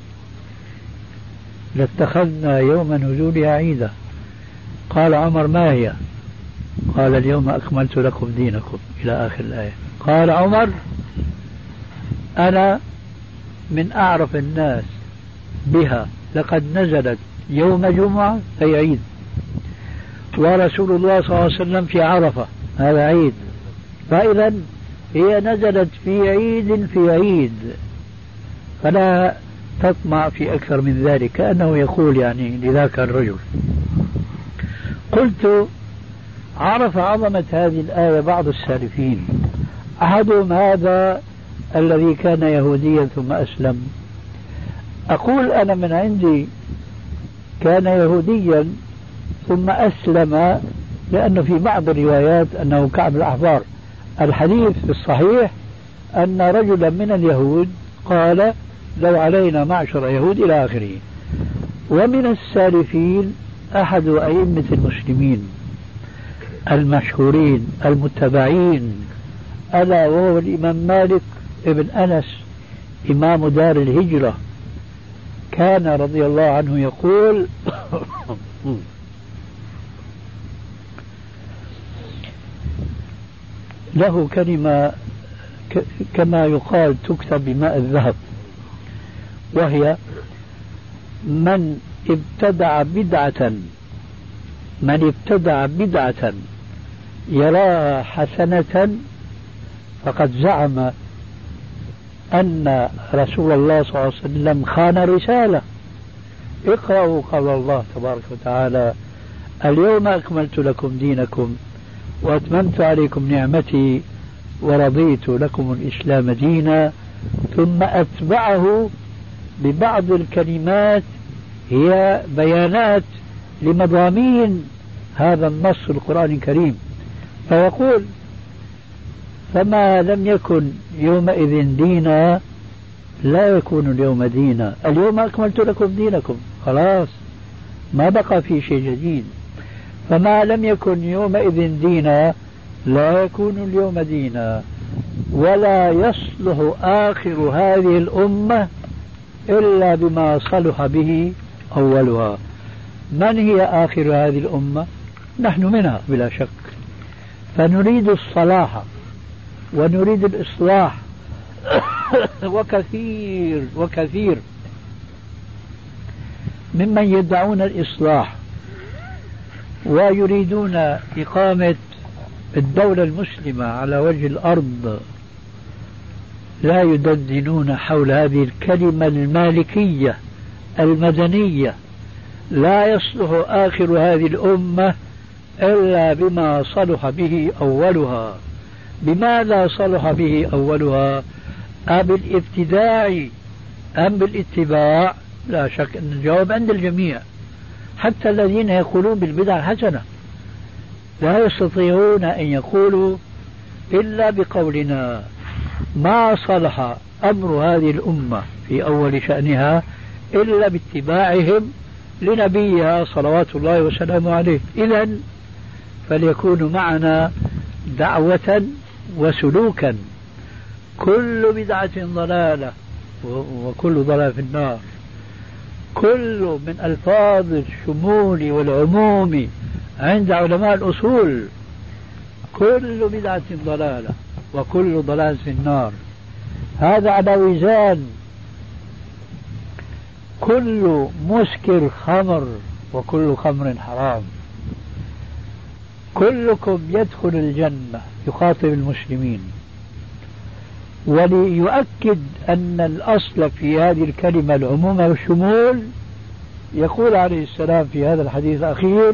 لاتخذنا يوم نزولها عيدا. قال عمر: ما هي؟ قال: اليوم أكملت لكم دينكم إلى آخر الآية. قال عمر: أنا من أعرف الناس بها، لقد نزلت يوم جمعة أي عيد، ورسول الله صلى الله عليه وسلم في عرفة هذا عيد، فإذا هي نزلت في عيد في عيد، فلا تطمع في أكثر من ذلك، كأنه يقول يعني لذاك الرجل. قلت: عرف عظمة هذه الآية بعض السالفين، أحدهم هذا الذي كان يهوديا ثم أسلم. أقول أنا من عندي كان يهوديا ثم أسلم، لأنه في بعض الروايات أنه كعب الأحبار. الحديث في الصحيح أن رجلا من اليهود قال: لو علينا معشر يهود إلى آخره. ومن السالفين أحد أئمة المسلمين المشهورين المتبعين، ألا وهو الإمام مالك ابن أنس إمام دار الهجرة. كان رضي الله عنه يقول: له كلمة كما يقال تكتب بماء الذهب، وهي: من ابتدع بدعة يراها حسنة فقد زعم أن رسول الله صلى الله عليه وسلم خان رسالة. اقرأوا قول الله تبارك وتعالى: اليوم أكملت لكم دينكم وأتممت عليكم نعمتي ورضيت لكم الإسلام دينا، ثم أتبعه ببعض الكلمات هي بيانات لمضامين هذا النص القرآن الكريم، فيقول: فما لم يكن يومئذ دينا لا يكون اليوم دينا. اليوم أكملت لكم دينكم، خلاص ما بقى في شيء جديد. فما لم يكن يومئذ دينا لا يكون اليوم دينا، ولا يصلح آخر هذه الأمة إلا بما صلح به أولها. من هي آخر هذه الأمة؟ نحن منها بلا شك. فنريد الصلاح ونريد الإصلاح وكثير ممن يدعون الإصلاح ويريدون إقامة الدولة المسلمة على وجه الأرض لا يدندنون حول هذه الكلمة المالكية المدنية: لا يصلح آخر هذه الأمة إلا بما صلح به أولها. بماذا صلح به أولها؟ بالابتداع أم بالاتباع؟ لا شك أن الجواب عند الجميع، حتى الذين يقولون بالبدع حسنة لا يستطيعون أن يقولوا إلا بقولنا: ما صلح أمر هذه الأمة في أول شأنها إلا باتباعهم لنبيها صلوات الله وسلامه عليه. إذن فليكونوا معنا دعوة وسلوكا. كل بدعة ضلالة وكل ضلال في النار. كل من ألفاظ الشمول والعموم عند علماء الأصول: كل بدعة ضلالة وكل ضلال في النار. هذا على وزان كل مسكر خمر وكل خمر حرام. كلكم يدخل الجنة، يخاطب المسلمين. وليؤكد أن الأصل في هذه الكلمة العموم والشمول، يقول عليه السلام في هذا الحديث الأخير: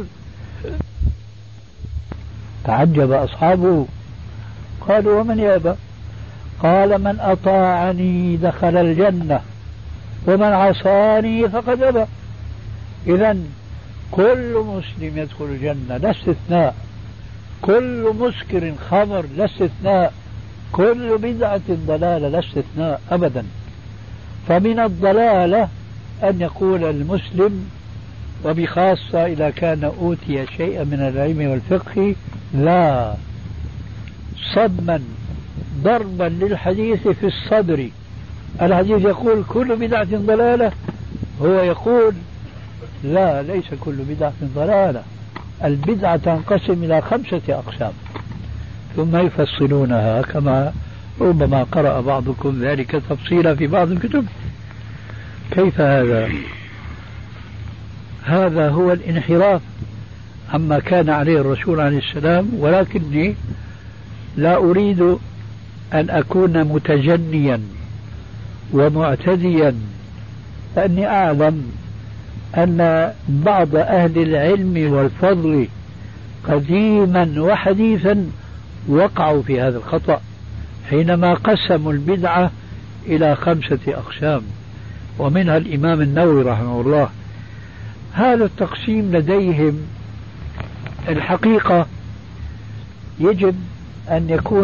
تعجب أصحابه قالوا: ومن يأبى؟ قال: من أطاعني دخل الجنة ومن عصاني فقد أبى. إذن كل مسلم يدخل الجنة لا استثناء، كل مسكر خمر لا استثناء، كل بدعة ضلالة لا استثناء أبدا. فمن الضلالة أن يقول المسلم، وبخاصة إذا كان أوتي شيئا من العلم والفقه: لا، صدما ضربا للحديث في الصدر. الحديث يقول كل بدعة ضلالة، هو يقول لا، ليس كل بدعة ضلالة، البدعة تنقسم إلى 5 أقسام، ثم يفصلونها كما ربما قرأ بعضكم ذلك تفصيلا في بعض الكتب. كيف هذا؟ هذا هو الانحراف عما كان عليه الرسول عليه السلام. ولكني لا أريد أن أكون متجنيا ومعتديا، لأني أعلم أن بعض أهل العلم والفضل قديما وحديثا وقعوا في هذا الخطأ حينما قسموا البدعة إلى 5 أقسام، ومنها الإمام النووي رحمه الله. هذا التقسيم لديهم الحقيقة يجب أن يكون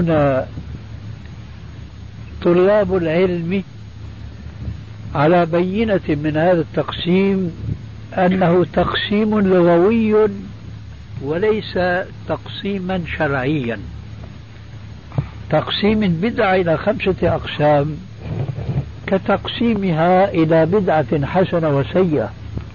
طلاب العلم على بينة من هذا التقسيم، أنه تقسيم لغوي وليس تقسيما شرعيا. تقسيم البدعة إلى 5 أقسام كتقسيمها إلى بدعة حسنة وسيئة،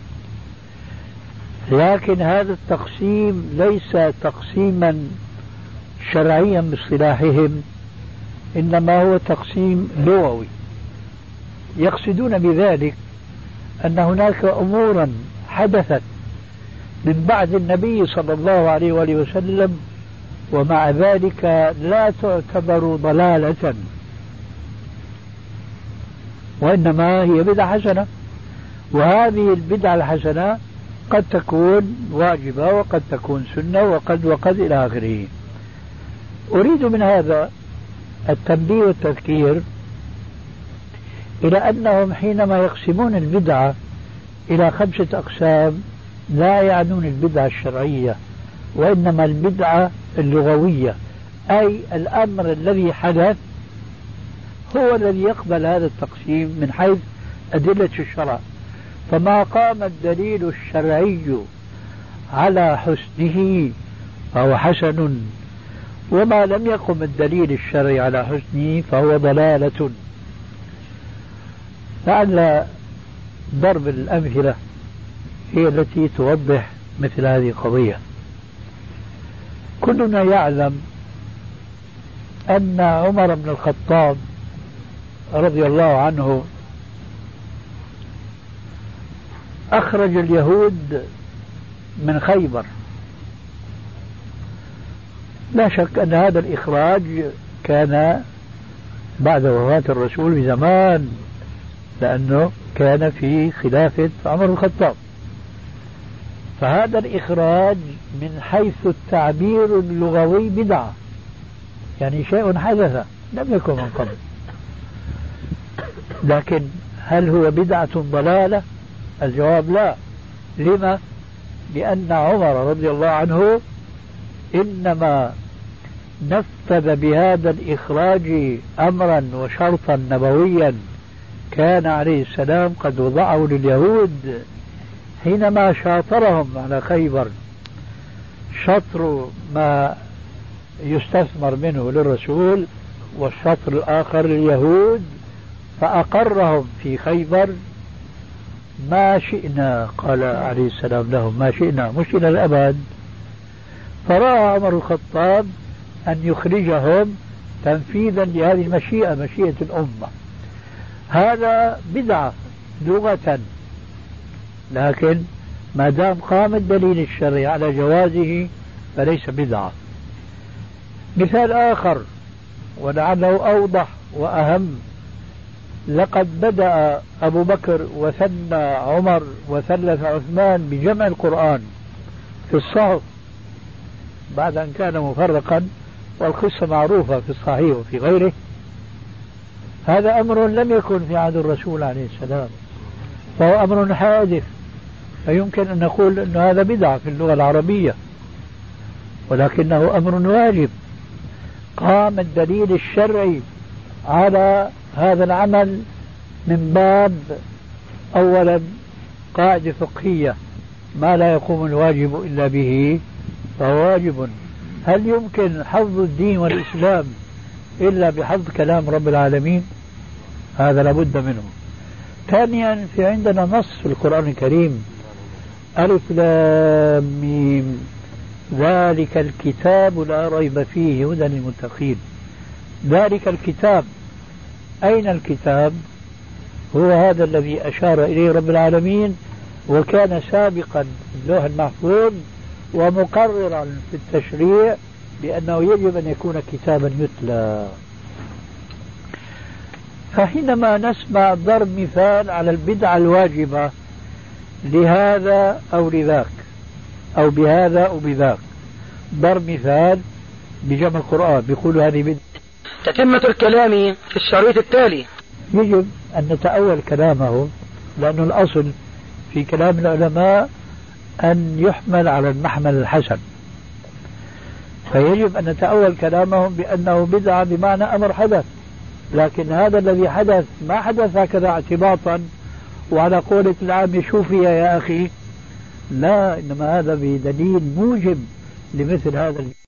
لكن هذا التقسيم ليس تقسيما شرعيا باصطلاحهم، إنما هو تقسيم لغوي. يقصدون بذلك أن هناك أمورا حدثت من بعد النبي صلى الله عليه وآله وسلم ومع ذلك لا تعتبر ضلالة، وإنما هي بدعة حسنة، وهذه البدعة الحسنة قد تكون واجبة وقد تكون سنة وقد إلى آخره. أريد من هذا التنبيه والتذكير إلى أنهم حينما يقسمون البدعة إلى 5 أقسام لا يعنون البدعة الشرعية، وإنما البدعة اللغوية أي الأمر الذي حدث هو الذي يقبل هذا التقسيم من حيث أدلة الشرع. فما قام الدليل الشرعي على حسنه فهو حسن، وما لم يقم الدليل الشرعي على حسنه فهو ضلالة. لعل ضرب الأمثلة هي التي توضح مثل هذه القضية. كلنا يعلم أن عمر بن الخطاب رضي الله عنه أخرج اليهود من خيبر. لا شك أن هذا الإخراج كان بعد وفاة الرسول بزمان، لأنه كان في خلافة عمر بن الخطاب. فهذا الإخراج من حيث التعبير اللغوي بدعة، يعني شيء حدث لم يكن من قبل. لكن هل هو بدعة ضلالة؟ الجواب لا. لما؟ لأن عمر رضي الله عنه إنما نفذ بهذا الإخراج أمرا وشرطا نبويا كان عليه السلام قد وضعه لليهود حينما شاطرهم على خيبر، شطر ما يستثمر منه للرسول والشطر الآخر لليهود، فأقرهم في خيبر ما شئنا، قال عليه السلام لهم ما شئنا مش إلى الأبد. فرأى عمر الخطاب أن يخرجهم تنفيذا لهذه المشيئة، مشيئة الأمة. هذا بدعة لغة، لكن ما دام قام الدليل الشرعي على جوازه فليس بدعة. مثال آخر ولعله أوضح وأهم: لقد بدأ أبو بكر وثنى عمر وثلث عثمان بجمع القرآن في الصحف بعد أن كان مفرقا، والقصة معروفة في الصحيح وفي غيره. هذا أمر لم يكن في عهد الرسول عليه السلام، فهو أمر حادث، فيمكن أن نقول أن هذا بدعة في اللغة العربية، ولكنه أمر واجب. قام الدليل الشرعي على هذا العمل من باب أولا قاعدة فقهية: ما لا يقوم الواجب إلا به فهو واجب. هل يمكن حفظ الدين والإسلام إلا بحفظ كلام رب العالمين؟ هذا لابد منه. ثانيا، في عندنا نص في القرآن الكريم: ألف لام ميم ذلك الكتاب لا ريب فيه هدى للمتقين. ذلك الكتاب، أين الكتاب؟ هو هذا الذي أشار إليه رب العالمين، وكان سابقا في اللوح المحفوظ ومقررا في التشريع بأنه يجب أن يكون كتابا يتلى. فحينما نسمع ضرب مثال على البدعة الواجبة لهذا أو لذاك أو بهذا أو بذاك، ضرب مثال بجمع القرآن بيقول هذه بدعة. تتمة الكلام في الشريط التالي. يجب أن نتأول كلامه، لأن الأصل في كلام العلماء أن يحمل على المحمل الحسن، فيجب أن نتأول كلامهم بأنه بدعة بمعنى أمر حدث. لكن هذا الذي حدث ما حدث هكذا اعتباطا وعلى قولة العام شوفي يا أخي، لا، إنما هذا بدليل موجب لمثل هذا